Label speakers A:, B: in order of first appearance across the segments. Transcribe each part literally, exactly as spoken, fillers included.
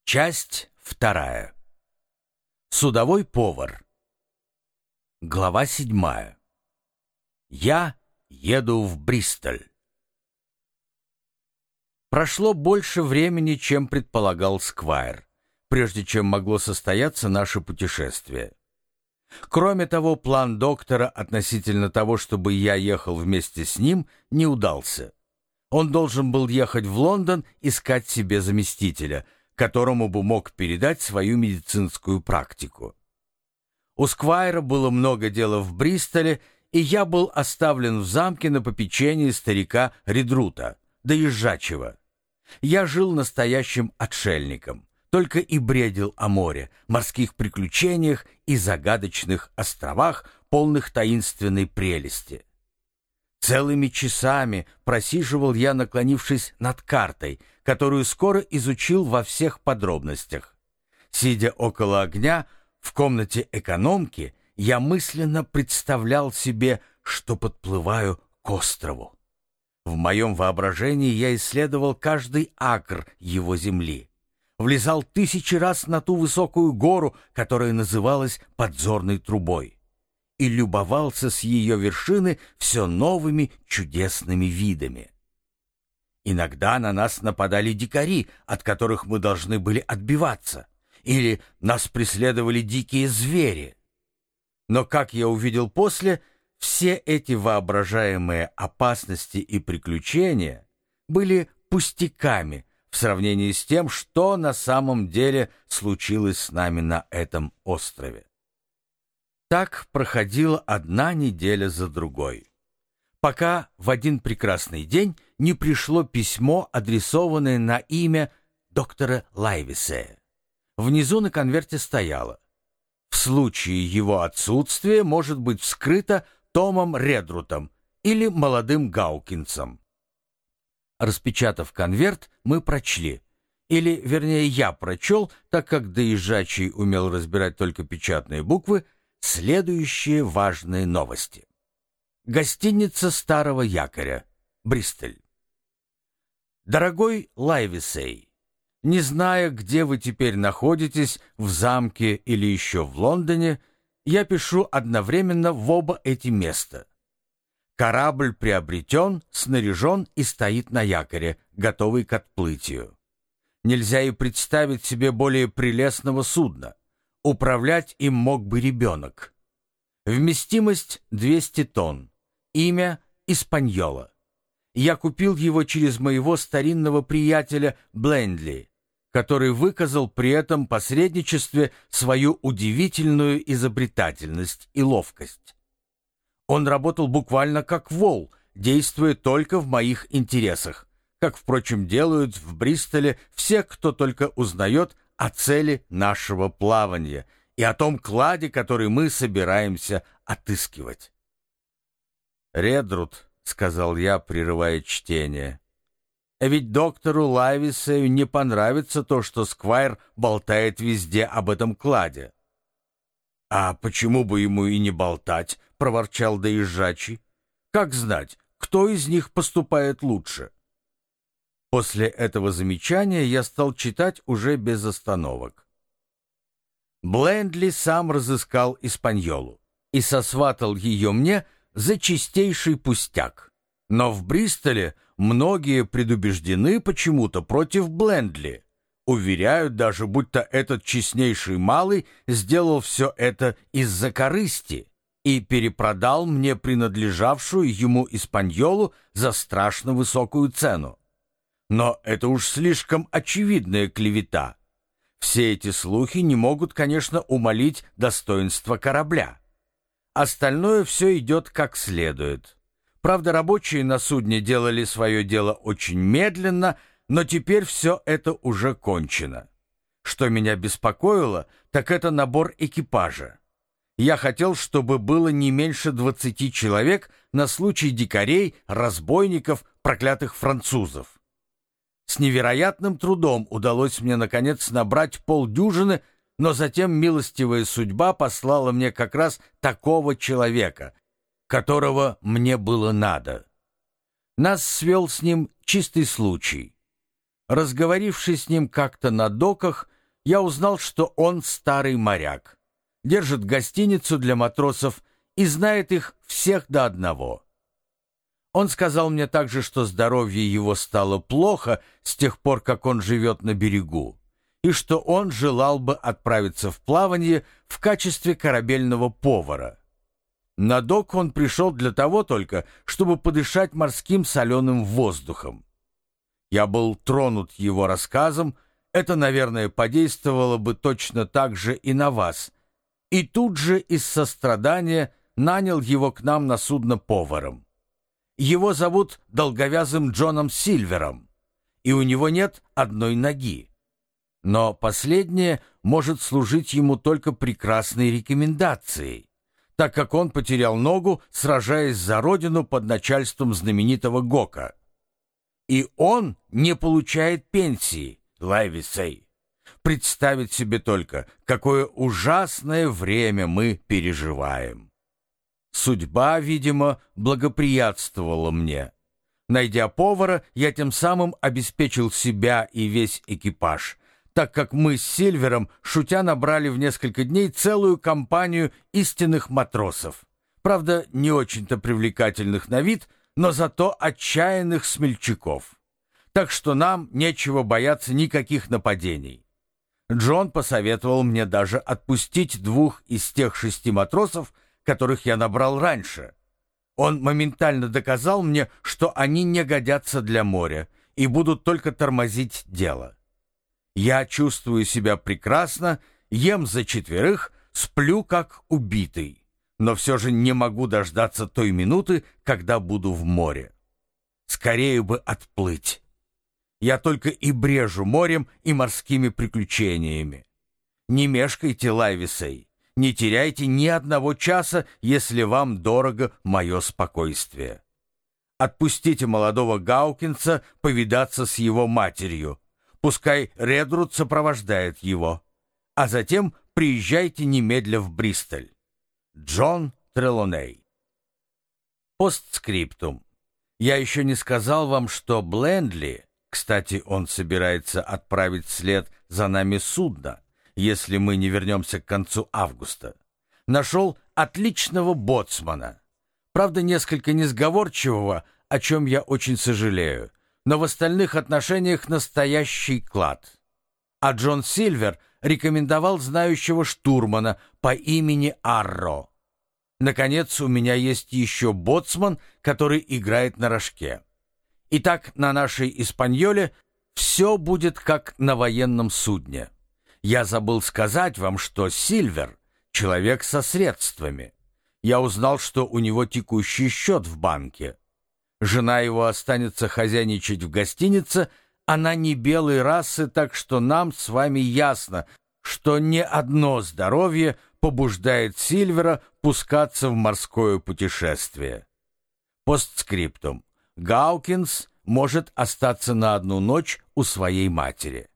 A: Часть вторая. Судовой повар. Глава седьмая. Я еду в Бристоль. Прошло больше времени, чем предполагал Сквайр, прежде чем могло состояться наше путешествие. Кроме того, план доктора относительно того, чтобы я ехал вместе с ним, не удался. Он должен был ехать в Лондон искать себе заместителя, которому бы мог передать свою медицинскую практику. У Сквайра было много дела в Бристоле, и я был оставлен в замке на попечении старика Редрута, доезжачего. Я жил настоящим отшельником, только и бредил о море, морских приключениях и загадочных островах, полных таинственной прелести. Целыми часами просиживал я, наклонившись над картой, которую скоро изучил во всех подробностях. Сидя около огня в комнате экономки, я мысленно представлял себе, что подплываю к острову. В моем воображении я исследовал каждый акр его земли, влезал тысячи раз на ту высокую гору, которая называлась подзорной трубой, и любовался с ее вершины все новыми чудесными видами. Иногда на нас нападали дикари, от которых мы должны были отбиваться, или нас преследовали дикие звери. Но, как я увидел после, все эти воображаемые опасности и приключения были пустяками в сравнении с тем, что на самом деле случилось с нами на этом острове. Так проходила одна неделя за другой, пока в один прекрасный день не пришло письмо, адресованное на имя доктора Лайвисея. Внизу на конверте стояло: «В случае его отсутствия может быть вскрыто Томом Редрутом или молодым Гаукинсом». Распечатав конверт, мы прочли, или, вернее, я прочел, так как доезжачий умел разбирать только печатные буквы, следующие важные новости. Гостиница Старого Якоря, Бристоль. Дорогой Лайвисей, не зная, где вы теперь находитесь, в замке или еще в Лондоне, я пишу одновременно в оба эти места. Корабль приобретен, снаряжен и стоит на якоре, готовый к отплытию. Нельзя и представить себе более прелестного судна. Управлять им мог бы ребенок. Вместимость двести тонн. Имя Испаньола. Я купил его через моего старинного приятеля Блендли, который выказал при этом посредничестве свою удивительную изобретательность и ловкость. Он работал буквально как вол, действуя только в моих интересах, как, впрочем, делают в Бристоле все, кто только узнает о цели нашего плавания и о том кладе, который мы собираемся отыскивать. «Редрут», — сказал я, прерывая чтение, — «ведь доктору Лайвисею не понравится то, что Сквайр болтает везде об этом кладе». «А почему бы ему и не болтать?» — проворчал доезжачий. «Как знать, кто из них поступает лучше?» После этого замечания я стал читать уже без остановок. Блендли сам разыскал Испаньолу и сосватал ее мне за чистейший пустяк. Но в Бристоле многие предубеждены почему-то против Блендли. Уверяют даже, будто этот честнейший малый сделал все это из-за корысти и перепродал мне принадлежавшую ему Испаньолу за страшно высокую цену. Но это уж слишком очевидная клевета. Все эти слухи не могут, конечно, умалить достоинство корабля. Остальное все идет как следует. Правда, рабочие на судне делали свое дело очень медленно, но теперь все это уже кончено. Что меня беспокоило, так это набор экипажа. Я хотел, чтобы было не меньше двадцати человек на случай дикарей, разбойников, проклятых французов. С невероятным трудом удалось мне, наконец, набрать полдюжины, но затем милостивая судьба послала мне как раз такого человека, которого мне было надо. Нас свел с ним чистый случай. Разговорившись с ним как-то на доках, я узнал, что он старый моряк, держит гостиницу для матросов и знает их всех до одного. Он сказал мне также, что здоровье его стало плохо с тех пор, как он живет на берегу, и что он желал бы отправиться в плавание в качестве корабельного повара. На док он пришел для того только, чтобы подышать морским соленым воздухом. Я был тронут его рассказом, это, наверное, подействовало бы точно так же и на вас, и тут же из сострадания нанял его к нам на судно поваром. Его зовут долговязым Джоном Сильвером, и у него нет одной ноги. Но последнее может служить ему только прекрасной рекомендацией, так как он потерял ногу, сражаясь за родину под начальством знаменитого Гока. И он не получает пенсии, Лайвисей. Представить себе только, какое ужасное время мы переживаем. Судьба, видимо, благоприятствовала мне. Найдя повара, я тем самым обеспечил себя и весь экипаж, так как мы с Сильвером, шутя, набрали в несколько дней целую компанию истинных матросов. Правда, не очень-то привлекательных на вид, но зато отчаянных смельчаков. Так что нам нечего бояться никаких нападений. Джон посоветовал мне даже отпустить двух из тех шести матросов, которых я набрал раньше. Он моментально доказал мне, что они не годятся для моря и будут только тормозить дело. Я чувствую себя прекрасно, ем за четверых, сплю как убитый, но все же не могу дождаться той минуты, когда буду в море. Скорее бы отплыть. Я только и брежу морем и морскими приключениями. Не мешкайте, Лайвисей. Не теряйте ни одного часа, если вам дорого мое спокойствие. Отпустите молодого Гаукинса повидаться с его матерью. Пускай Редруд сопровождает его. А затем приезжайте немедля в Бристоль. Джон Трелоней. Постскриптум. Я еще не сказал вам, что Блендли, кстати, он собирается отправить вслед за нами судно, если мы не вернемся к концу августа, нашел отличного боцмана. Правда, несколько несговорчивого, о чем я очень сожалею, но в остальных отношениях настоящий клад. А Джон Сильвер рекомендовал знающего штурмана по имени Арро. Наконец, у меня есть еще боцман, который играет на рожке. Итак, на нашей «Испаньоле» все будет как на военном судне. Я забыл сказать вам, что Сильвер — человек со средствами. Я узнал, что у него текущий счет в банке. Жена его останется хозяйничать в гостинице, она не белой расы, так что нам с вами ясно, что не одно здоровье побуждает Сильвера пускаться в морское путешествие. Постскриптум. Гаукинс может остаться на одну ночь у своей матери.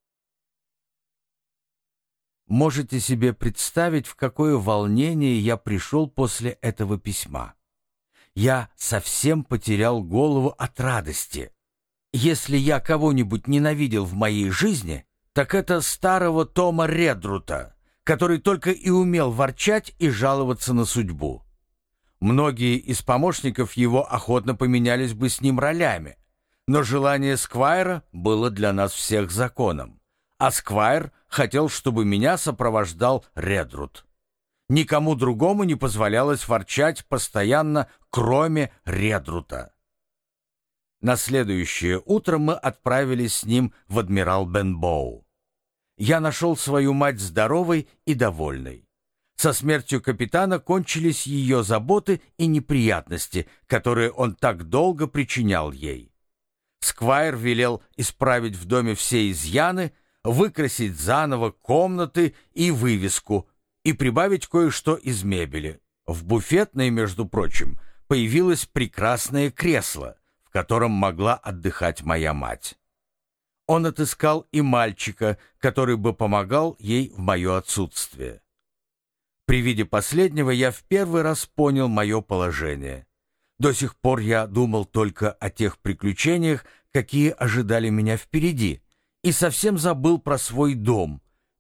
A: Можете себе представить, в какое волнение я пришел после этого письма. Я совсем потерял голову от радости. Если я кого-нибудь ненавидел в моей жизни, так это старого Тома Редрута, который только и умел ворчать и жаловаться на судьбу. Многие из помощников его охотно поменялись бы с ним ролями, но желание Сквайра было для нас всех законом, а Сквайр хотел, чтобы меня сопровождал Редрут. Никому другому не позволялось ворчать постоянно, кроме Редрута. На следующее утро мы отправились с ним в Адмирал Бенбоу. Я нашел свою мать здоровой и довольной. Со смертью капитана кончились ее заботы и неприятности, которые он так долго причинял ей. Сквайр велел исправить в доме все изъяны, выкрасить заново комнаты и вывеску и прибавить кое-что из мебели. В буфетной, между прочим, появилось прекрасное кресло, в котором могла отдыхать моя мать. Он отыскал и мальчика, который бы помогал ей в мое отсутствие. При виде последнего я в первый раз понял мое положение. До сих пор я думал только о тех приключениях, какие ожидали меня впереди, и совсем забыл про свой дом,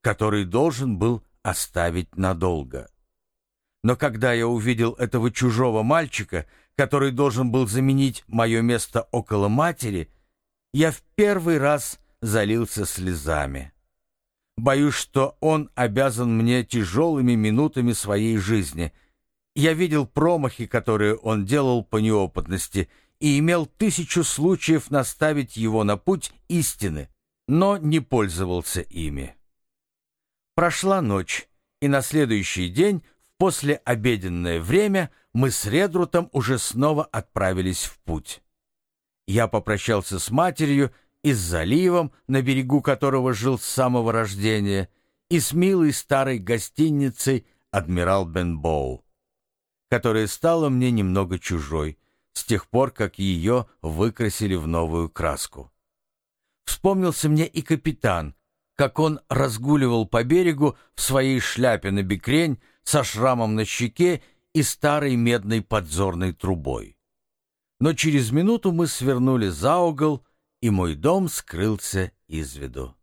A: который должен был оставить надолго. Но когда я увидел этого чужого мальчика, который должен был заменить мое место около матери, я в первый раз залился слезами. Боюсь, что он обязан мне тяжелыми минутами своей жизни. Я видел промахи, которые он делал по неопытности, и имел тысячу случаев наставить его на путь истины, но не пользовался ими. Прошла ночь, и на следующий день, в послеобеденное время, мы с Редрутом уже снова отправились в путь. Я попрощался с матерью и с заливом, на берегу которого жил с самого рождения, и с милой старой гостиницей «Адмирал Бенбоу», которая стала мне немного чужой с тех пор, как ее выкрасили в новую краску. Вспомнился мне и капитан, как он разгуливал по берегу в своей шляпе на бекрень со шрамом на щеке и старой медной подзорной трубой. Но через минуту мы свернули за угол, и мой дом скрылся из виду.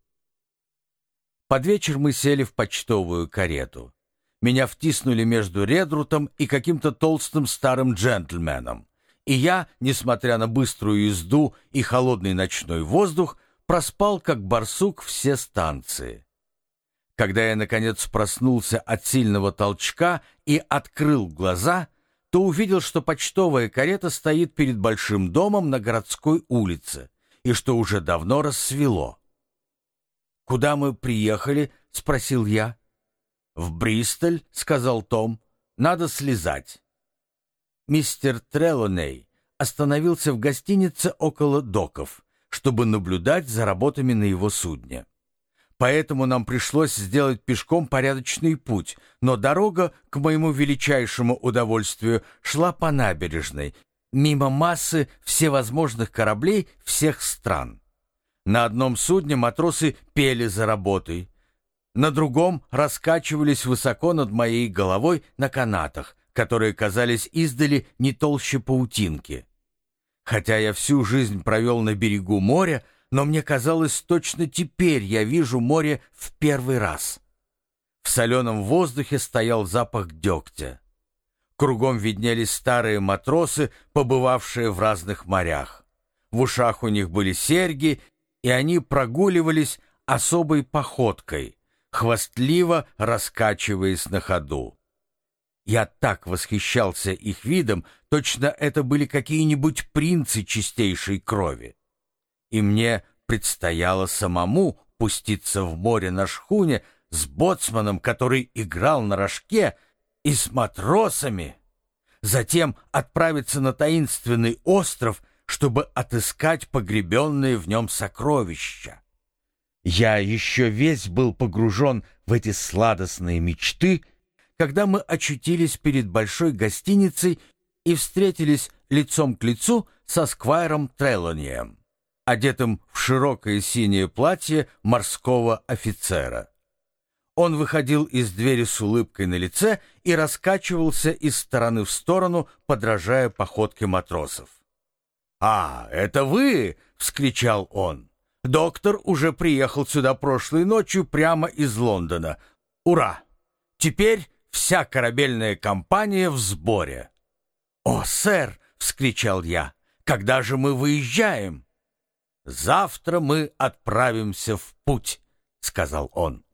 A: Под вечер мы сели в почтовую карету. Меня втиснули между Редрутом и каким-то толстым старым джентльменом, и я, несмотря на быструю езду и холодный ночной воздух, проспал, как барсук, все станции. Когда я, наконец, проснулся от сильного толчка и открыл глаза, то увидел, что почтовая карета стоит перед большим домом на городской улице, и что уже давно рассвело. «Куда мы приехали?» — спросил я. «В Бристоль», — сказал Том. «Надо слезать». Мистер Трелоней остановился в гостинице около доков, чтобы наблюдать за работами на его судне. Поэтому нам пришлось сделать пешком порядочный путь, но дорога, к моему величайшему удовольствию, шла по набережной, мимо массы всевозможных кораблей всех стран. На одном судне матросы пели за работой, на другом раскачивались высоко над моей головой на канатах, которые казались издали не толще паутинки. Хотя я всю жизнь провел на берегу моря, но мне казалось, точно теперь я вижу море в первый раз. В соленом воздухе стоял запах дегтя. Кругом виднелись старые матросы, побывавшие в разных морях. В ушах у них были серьги, и они прогуливались особой походкой, хвастливо раскачиваясь на ходу. Я так восхищался их видом, точно это были какие-нибудь принцы чистейшей крови. И мне предстояло самому пуститься в море на шхуне с боцманом, который играл на рожке, и с матросами, затем отправиться на таинственный остров, чтобы отыскать погребенные в нем сокровища. Я еще весь был погружен в эти сладостные мечты, когда мы очутились перед большой гостиницей и встретились лицом к лицу со сквайром Трелонием, одетым в широкое синее платье морского офицера. Он выходил из двери с улыбкой на лице и раскачивался из стороны в сторону, подражая походке матросов. «А, это вы!» — вскричал он. «Доктор уже приехал сюда прошлой ночью прямо из Лондона. Ура! Теперь вся корабельная компания в сборе». «О, сэр!» — вскричал я. «Когда же мы выезжаем?» «Завтра мы отправимся в путь», — сказал он.